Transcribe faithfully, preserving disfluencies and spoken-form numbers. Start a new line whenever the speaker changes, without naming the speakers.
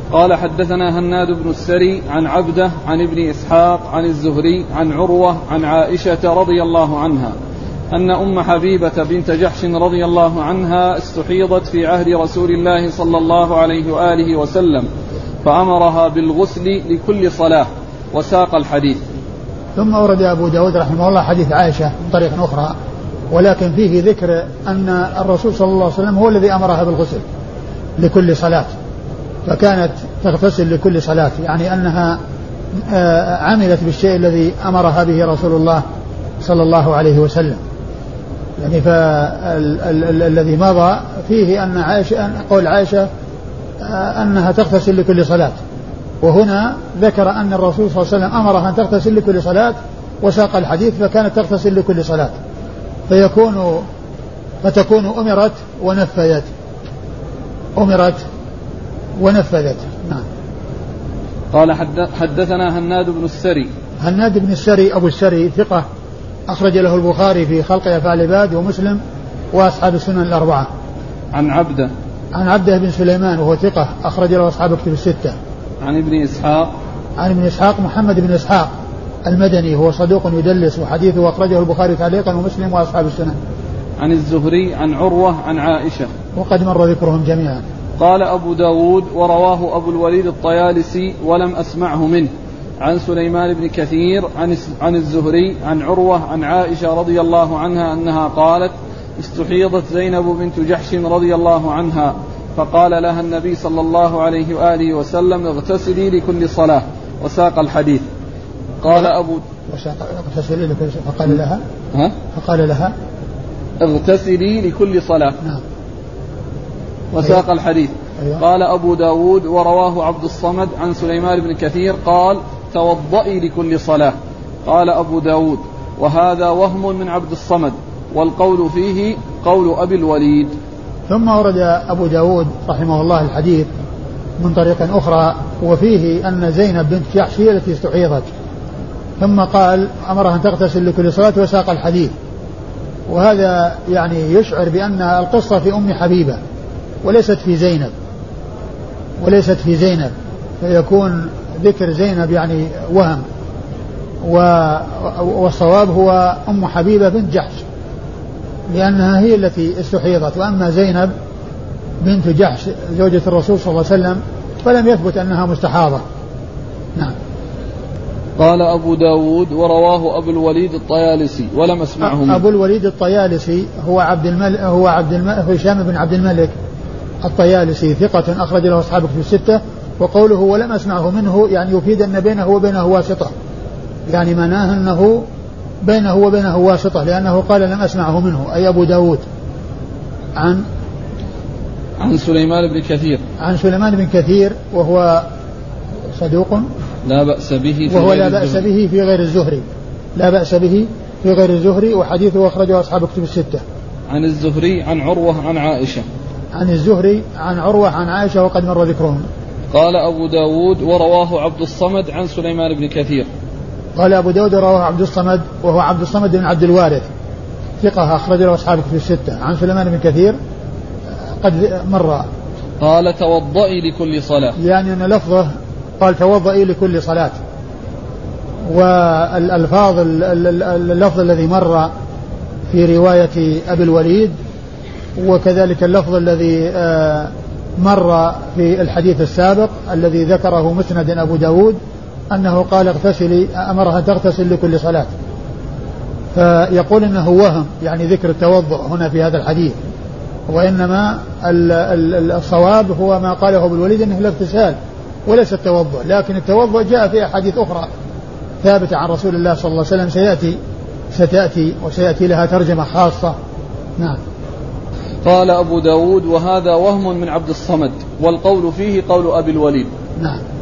قال حدثنا هناد بن السري عن عبده عن ابن إسحاق عن الزهري عن عروة عن عائشة رضي الله عنها أن أم حبيبة بنت جحش رضي الله عنها استحيضت في عهد رسول الله صلى الله عليه وآله وسلم فأمرها بالغسل لكل صلاة وساق الحديث.
ثم أورد أبو داود رحمه الله حديث عائشة من طريق أخرى، ولكن فيه ذكر أن الرسول صلى الله عليه وسلم هو الذي أمرها بالغسل لكل صلاة، فكانت تغتسل لكل صلاة، يعني أنها عملت بالشيء الذي أمرها به رسول الله صلى الله عليه وسلم. يعني فالذي مضى فيه أن عائشة قول عائشة أنها تغتسل لكل صلاة، وهنا ذكر أن الرسول صلى الله عليه وسلم أمرها أن تغتسل لكل صلاة وساق الحديث فكانت تغتسل لكل صلاة، فيكون فتكون أمرت ونفذت أمرت ونفذت. نعم.
قال حدثنا هناد بن السري.
هناد بن السري أبو السري ثقة أخرج له البخاري في خلق أفعال العباد ومسلم وأصحاب السنن الأربعة.
عن عبده
عن عبده بن سليمان وهو ثقة أخرج له أصحاب الكتب الستة.
عن ابن إسحاق
عن ابن إسحاق محمد بن إسحاق المدني هو صدوق يدلس وحديثه أخرجه البخاري تعليقا ومسلم وأصحاب السنن.
عن الزهري عن عروة عن عائشة وقد
مر ذكرهم جميعا.
قال أبو داود ورواه أبو الوليد الطيالسي ولم أسمعه منه عن سليمان بن كثير عن عن الزهري عن عروة عن عائشة رضي الله عنها أنها قالت استحيضت زينب بنت جحش رضي الله عنها فقال لها النبي صلى الله عليه وآله وسلم اغتسلي لكل صلاة وساق الحديث. قال أبو
اغتسلي لكل صلاة فقال لها
ها؟
فقال لها
اغتسلي لكل صلاة.
نعم.
وساق الحديث.
أيوة.
قال أبو داود ورواه عبد الصمد عن سليمان بن كثير قال توضئي لكل صلاة. قال أبو داود وهذا وهم من عبد الصمد والقول فيه قول أبي الوليد.
ثم ورد أبو داود رحمه الله الحديث من طريق أخرى وفيه أن زينب بنت جحش هي التي استحيضت، ثم قال أمرها أن تغتسل لكل صلاة وساق الحديث، وهذا يعني يشعر بأن القصة في أم حبيبة وليست في زينب وليست في زينب فيكون ذكر زينب يعني وهم، والصواب هو أم حبيبة بنت جحش لأنها هي التي استحيضت، وأما زينب بنت جحش زوجة الرسول صلى الله عليه وسلم فلم يثبت أنها مستحاضة. نعم.
قال أبو داود ورواه أبو الوليد الطيالسي ولم أسمعه منه.
أبو الوليد الطيالسي هو عبد الملك هو عبد الملك هشام بن عبد الملك الطيالسي ثقة أخرج له أصحاب الكتب الستة، وقوله ولم أسمعه منه يعني يفيد أن بينه وبينه واسطة، يعني معناه أنه بينه وبينه واسطة لأنه قال لم أسمعه منه أي أبو داود عن
عن سليمان بن كثير
عن سليمان بن كثير وهو صدوق
لا بأس به
وهو لا بأس به في غير الزهري لا بأس به في غير الزهري وحديثه أخرجه أصحاب الكتب الستة.
عن الزهري عن عروة عن عائشة
عن الزهري عن عروة عن عائشة وقد مر ذكرهم.
قال أبو داود ورواه عبد الصمد عن سليمان بن كثير.
قال أبو داود رواه عبد الصمد وهو عبد الصمد بن عبد الوارث ثقة أخرج له أصحاب الكتب الستة عن سليمان بن كثير قد مر.
قال توضئي لكل صلاة،
يعني أن لفظه قال توضئي لكل صلاة، والألفاظ اللفظ الذي مر في رواية أبي الوليد وكذلك اللفظ الذي مر في الحديث السابق الذي ذكره مسند أبو داود أنه قال اغتسلي أمرها تغتسل لكل صلاة، فيقول أنه وهم يعني ذكر التوضؤ هنا في هذا الحديث، وإنما الصواب هو ما قاله أبو الوليد أنه الاغتسال وليس التوضؤ، لكن التوضؤ جاء في أحاديث أخرى ثابتة عن رسول الله صلى الله عليه وسلم سيأتي ستأتي وسيأتي لها ترجمة خاصة. نعم.
قال أبو داود وهذا وهم من عبد الصمد والقول فيه قول أبي الوليد.
نعم.